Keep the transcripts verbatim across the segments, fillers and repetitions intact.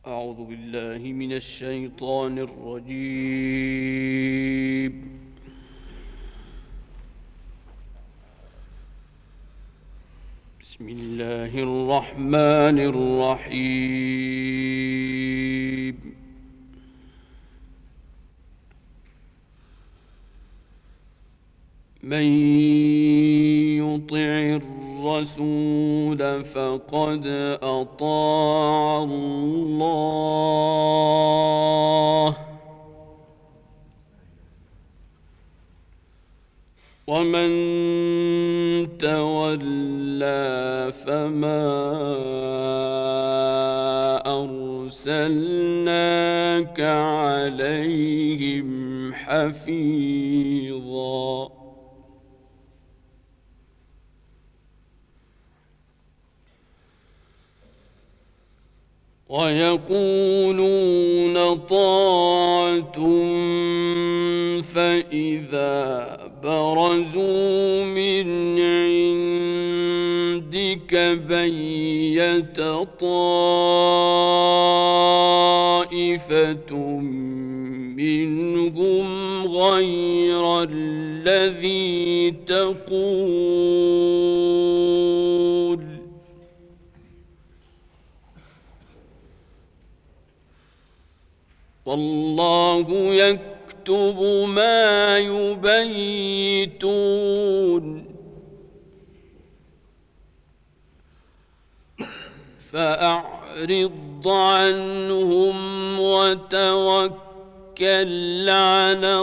أعوذ بالله من الشيطان الرجيم. بسم الله الرحمن الرحيم. من يطع الرسول فقد أطاع الله، ومن تولى فما أرسلناك عليهم حفيظا. ويقولون طاعة فإذا برزوا من عندك بيت طائفة منهم غير الذي تقول، والله يكتب ما يبيتون. فأعرض عنهم وتوكل على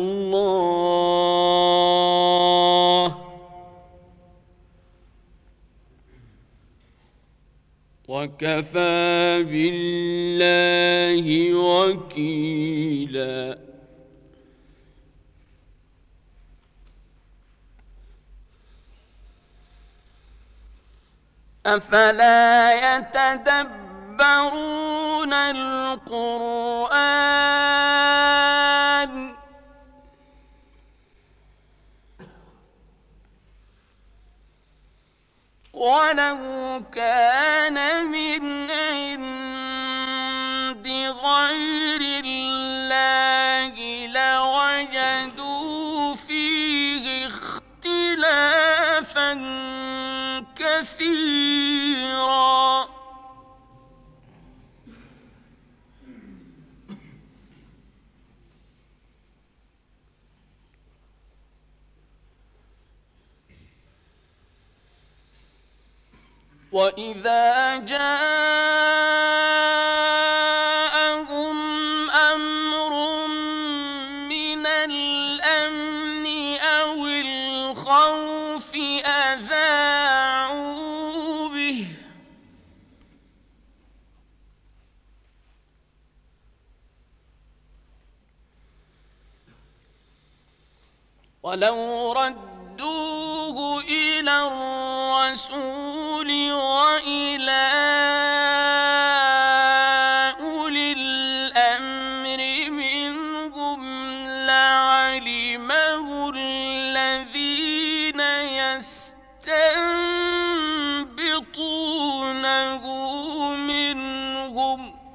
الله، وكفى بالله وكيلا. أفلا يتدبرون القرآن ولو كان من عند غير الله لوجدوا فيه اختلافا كثيرا. وإذا جاءهم أمر من الأمن أو الخوف أذاعوا به، ولو ردوه إلى الرسول وإلى أولي الأمر منهم لعلمه الذين يستنبطونه منهم،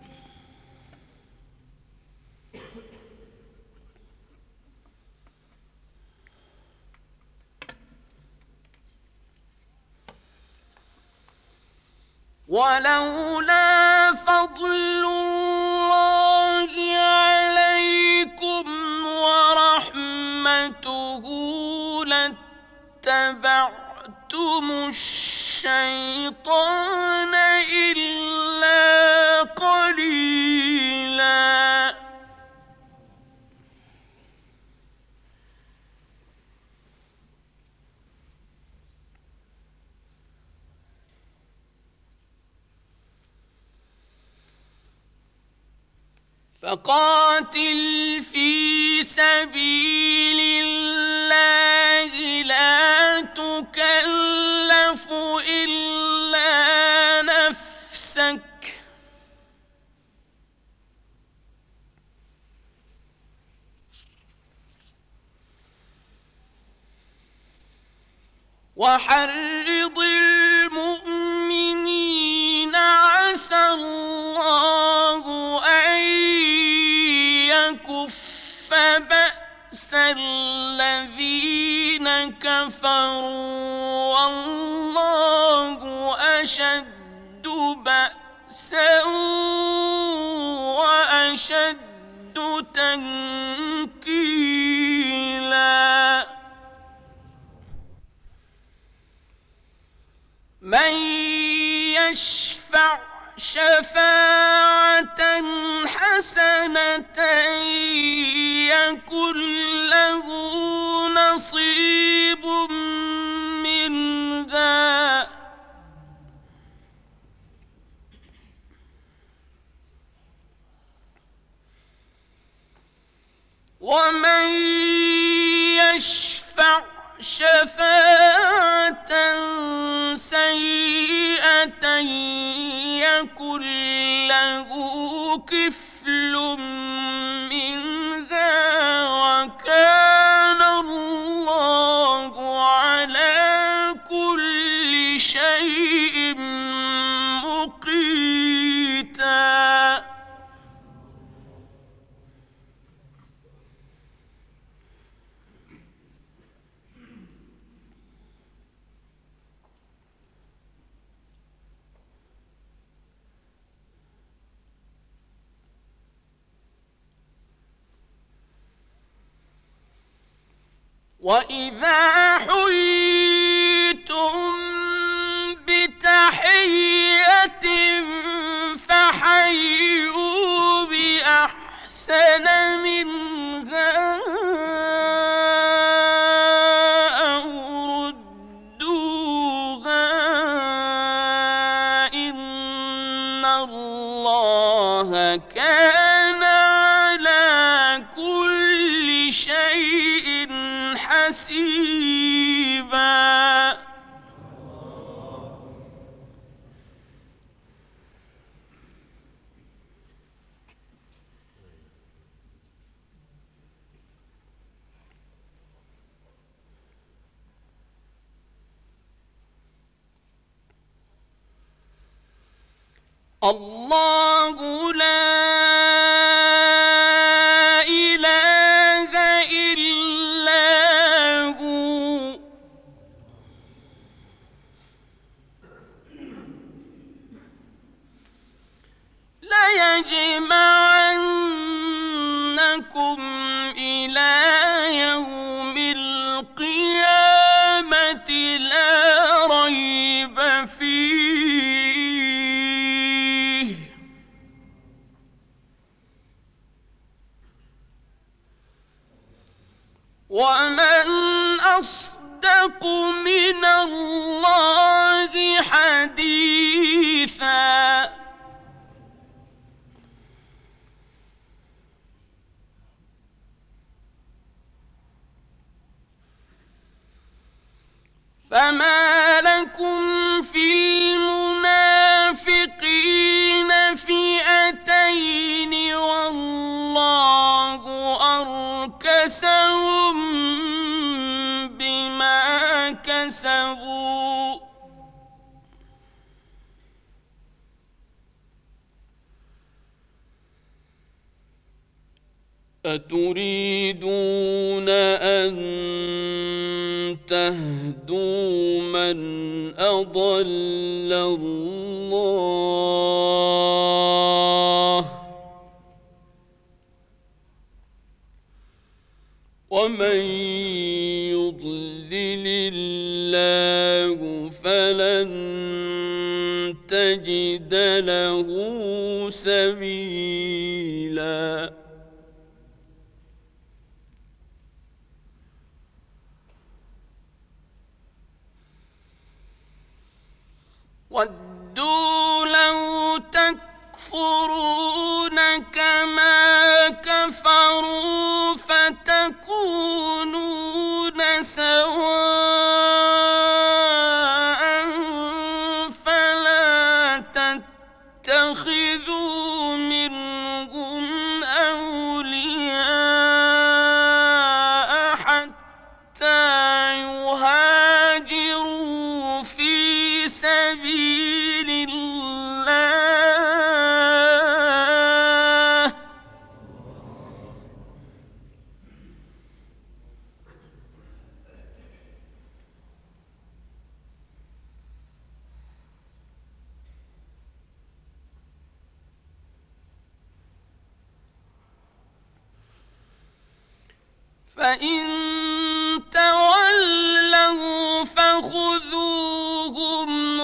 ولولا فضل الله عليكم ورحمته لاتبعتم الشيطان إلا قليلا. فقاتل في سبيل الله لا تكلف إلا نفسك، وحرض المؤمنين عسى الله الذين كفروا والله أشد بأسا وأشد تنكيلا من يشفع شفاعة حسنة يكن له نصيب منها ومن يشفع شفاعة سيئة يكن له كفل منها وكان الله على كل شيء مقيتا وَإِذَا حُيِّيتُم بِتَحِيَّةٍ فَحَيُّوا بِأَحْسَنَ مِنْهَا أَوْ رُدُّوهَا إِنَّ اللَّهَ كَانَ عَلَى كُلِّ شَيْءٍ حسيبا الله لا إله إلا هو ليجمعنكم إلى يوم القيامة لا ريب فيه ومن أصدق من الله حديثا فما لكم في المنافقين فئتين والله أركسهم بما كسبوا أتريدون أن تهدوا من أضل الله ومن يضلل الله فلن تجد له سبيلا وَدُّوا لَوْ تَكْفُرُونَ كَمَا كَفَرُوا فَتَكُونُونَ سَوَاءً فَلَا تَتَّخِذُوا مِنْهُمْ أَوْلِيَاءَ حَتَّى يُهَاجِرُوا فِي سَبِيلِ اللَّهِ فإن تولوا فخذوهم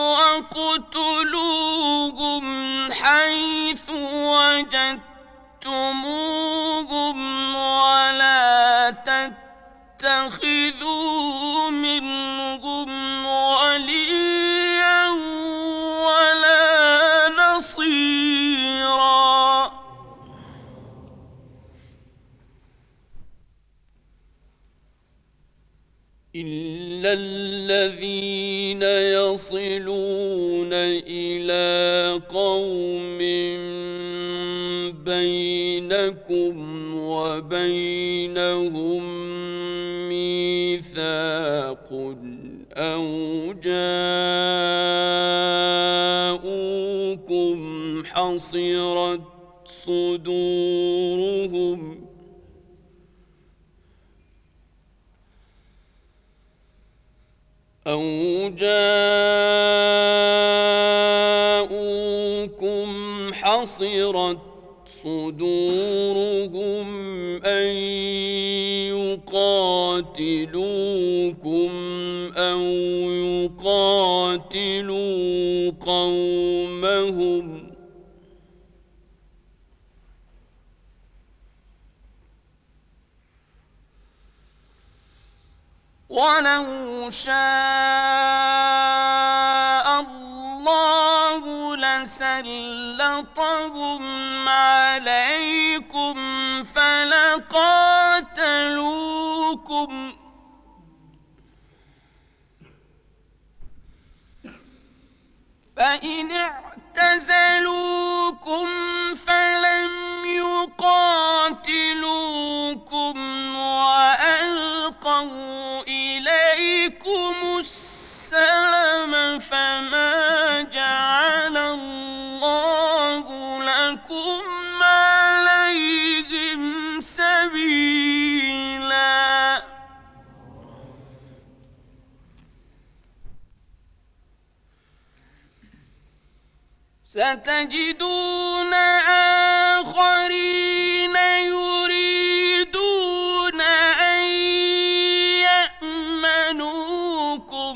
واقتلوهم حيث وجدتموهم ولا تتخذوا منهم وليا ولا نصيرا إلا الذين يصلون إلى قوم بينكم وبينهم ميثاق أو جاءوكم حصرت صدورهم أو جاءوكم حصرت صدورهم أن يقاتلوكم أو يقاتلوا قومهم ولو شاء الله لسلطهم عليكم فلقاتلوكم فإن اعتزلوكم فلم يقاتلوكم وألقوا إليكم السلم فما جعل الله لكم عليهم سبيلا ستجدون آخرين يريدون أن يأمنوكم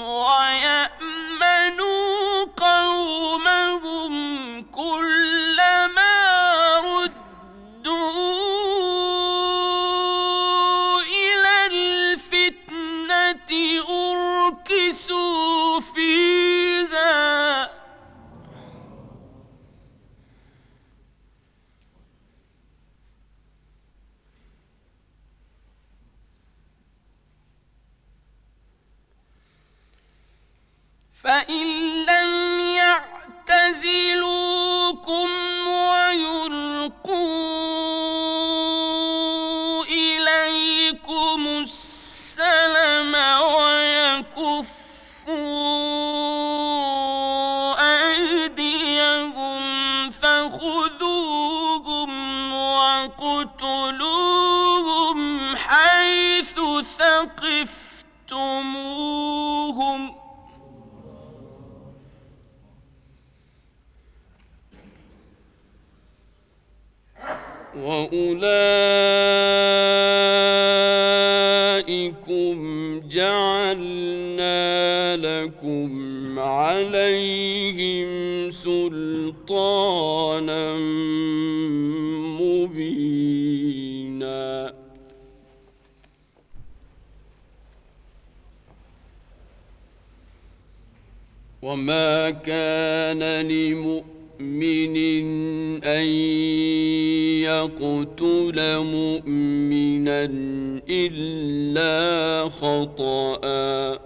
ويأمنوا قومهم كلما ردوا إلى الفتنة أركسوا فيها فإن لم يعتزلوكم ويلقوا إليكم السلم ويكفوا أيديهم فخذوهم واقتلوهم حيث ثقفتموهم وأولئكم جعلنا لكم عليهم سلطانا مبينا وما كان لمؤمن مؤمن أن يقتل مؤمنا إلا خطأ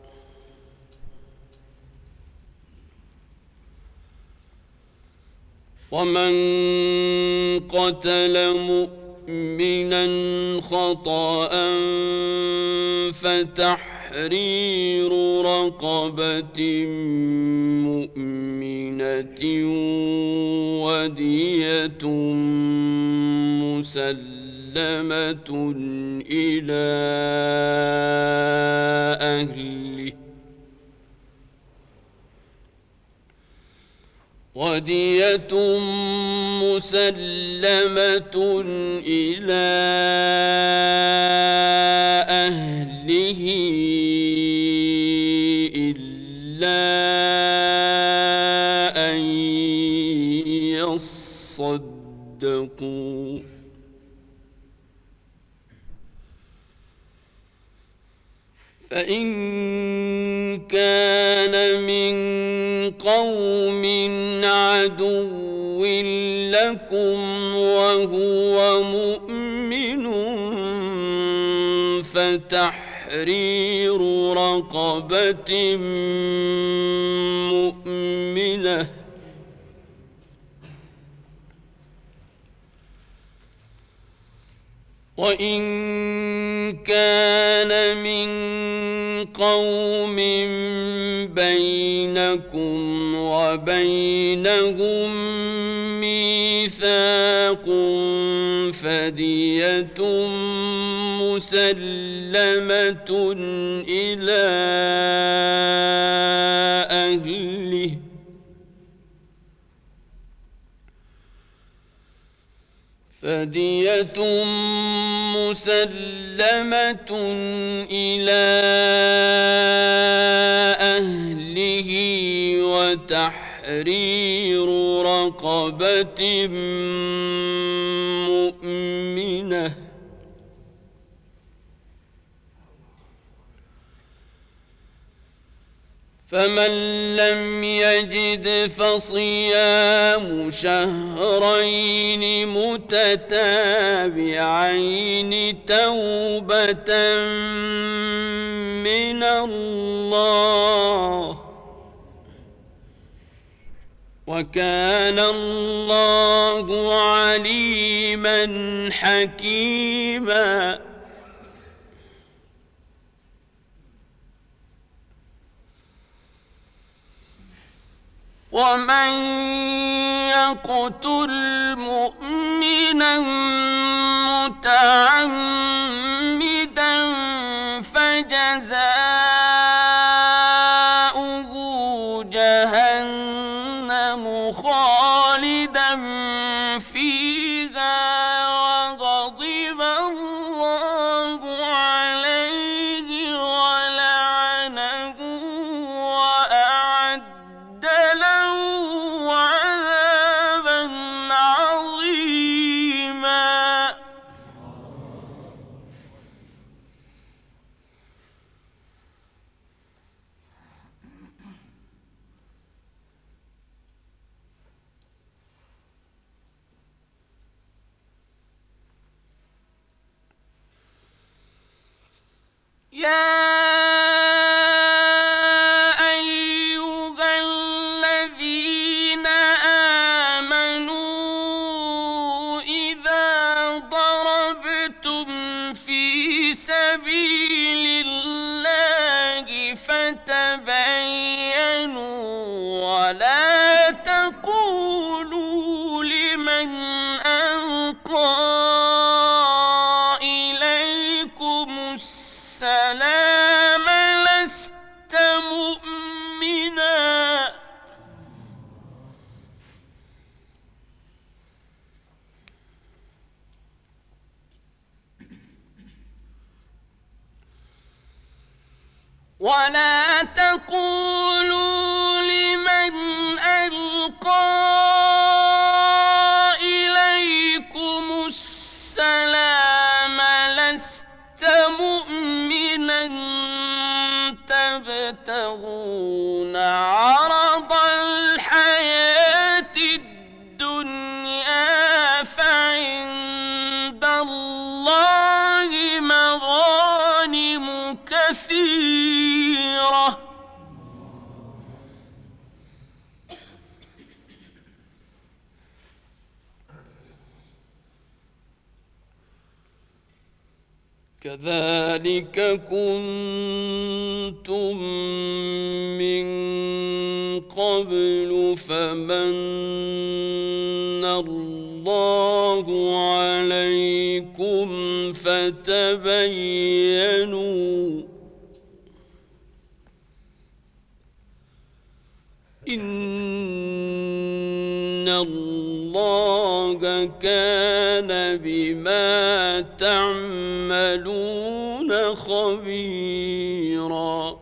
ومن قتل مؤمنا خطأ فتحرير رقبة مؤمنة ودية مسلمة إلى أهله ودية مسلمة إلى أهله إلا أن يصدقوا فإن كان من قوم عدو لكم وهو مؤمن فتحرير رقبة مؤمنة وإن كان من قوم بينكم وبينهم ميثاق فدية مسلمة إلى أهله فدية مسلمة إلى أهله وتحرير رقبة مؤمنة فمن لم يجد فصيام شهرين متتابعين توبة من الله وكان الله عليما حكيما ومن يقتل مؤمنا متعمدا فجزاؤه جهنم خالدا فيها وغضب الله عليه ولعنه وأعد له عذابا عظيما يا أيها الذين آمنوا إذا ضربتم في سبيل الله فتبينوا ولا تقولوا لمن ألقى إليكم السلام لست مؤمنا ولا تقولوا لمن ألقى إليكم السلام لست مؤمنا تبتغون عرض الحياة الدنيا فعند الله مغانم كثيرة كذلك كنتم من قبل فمن الله عليكم فتبينوا إن الله كان بما تعملون خبيرا.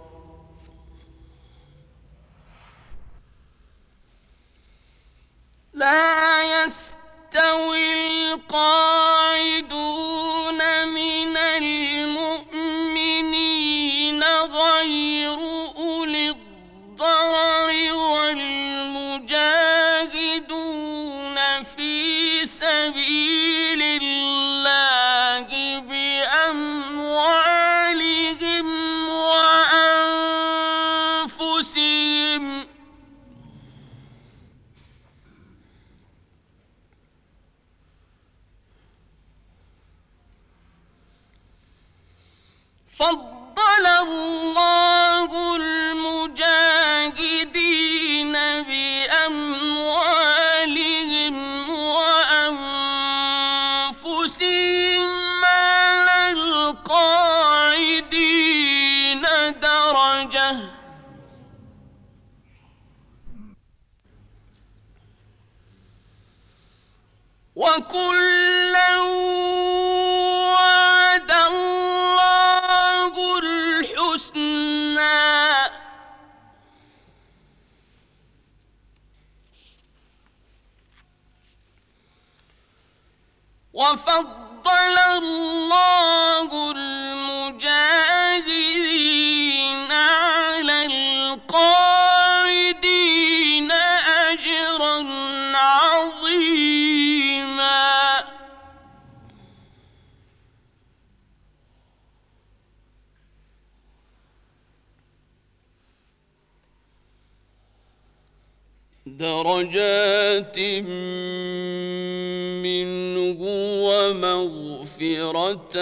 لا يستوي القاعدون من المؤمنين غير أولي الضرر والمجاهدون في سبيل الله بأموالهم وأنفسهم فضل الله المجاهدين بأموالهم وأنفسهم على القاعدين درجة وكلا وعد الله الحسنى وفضل الله المجاهدين على القاعدين أجرا عظيما. درجات منه ومغفرة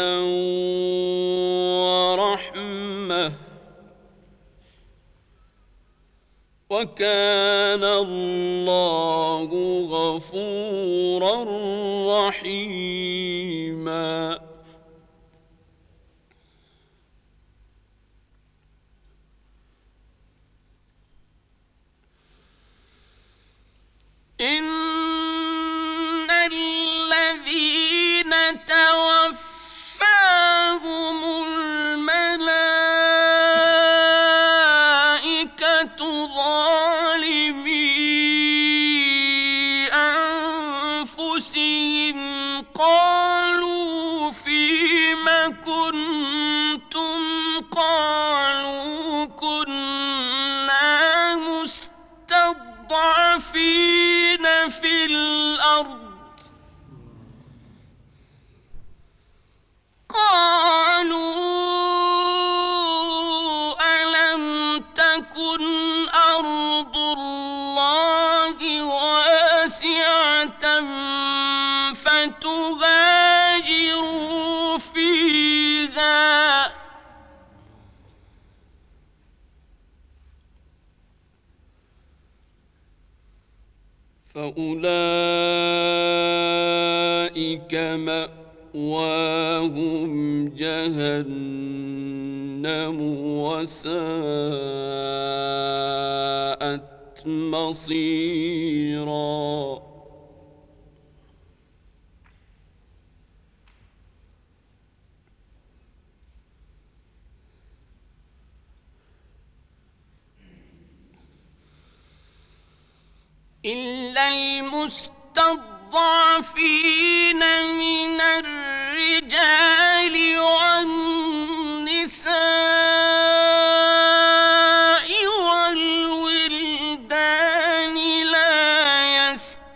ورحمة وكان الله غفورا رحيما. إن الذين توفاهم الملائكة ظالمي أنفسهم قالوا فيم كنتم قالوا كنا مستضعفين في الأرض قالوا ألم تكن أرض الله واسعة فتهاجروا فيها فأولئك مأواهم جهنم وساءت مصيرا. إلا المستضعفين من الرجال والنساء والولدان لا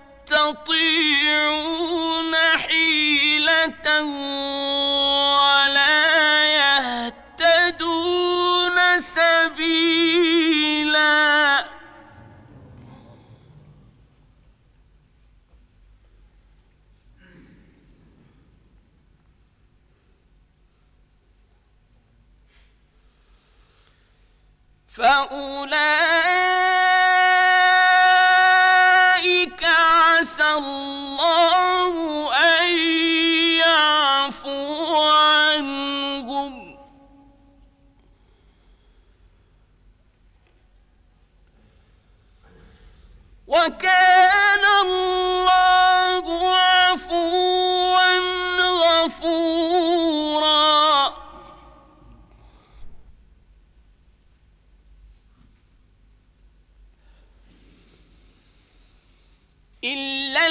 يستطيعون حيلة ولا يهتدون سبيلا. فأولئك عسى الله أن يعفو عنهم وكان الله إلا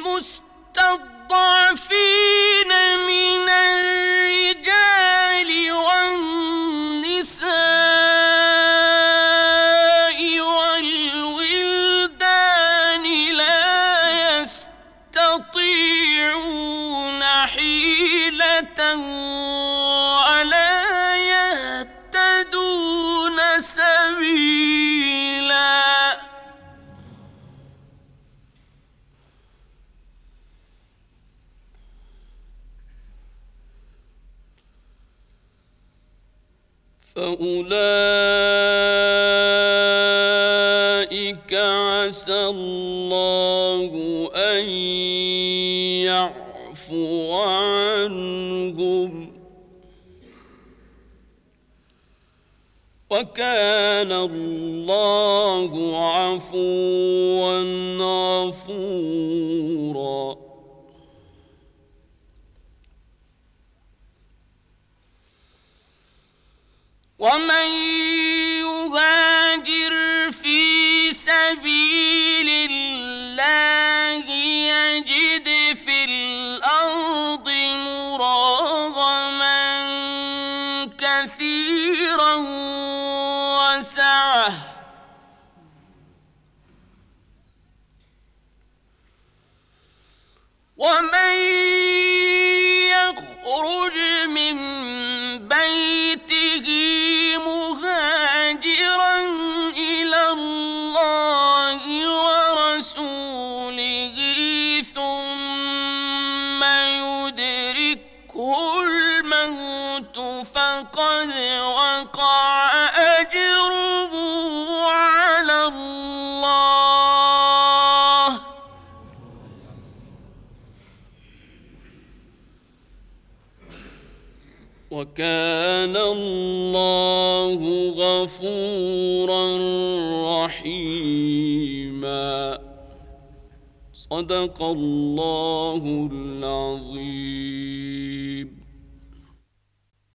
المستضعفين من الرجال والنساء والولدان لا يستطيعون حيلة ولا يهتدون سبيلا فأولئك عسى الله أن يعفو عنهم وكان الله عفوا غفورا. ومن يهاجر في سبيل الله يجد في الأرض مراغما كثيرا وسعة ومن يخرج من بيته مهاجرا إلى الله ورسوله ثم يدركه الموت فقد وقع أجره على الله وكان الله غفورا رحيما. صدق الله العظيم.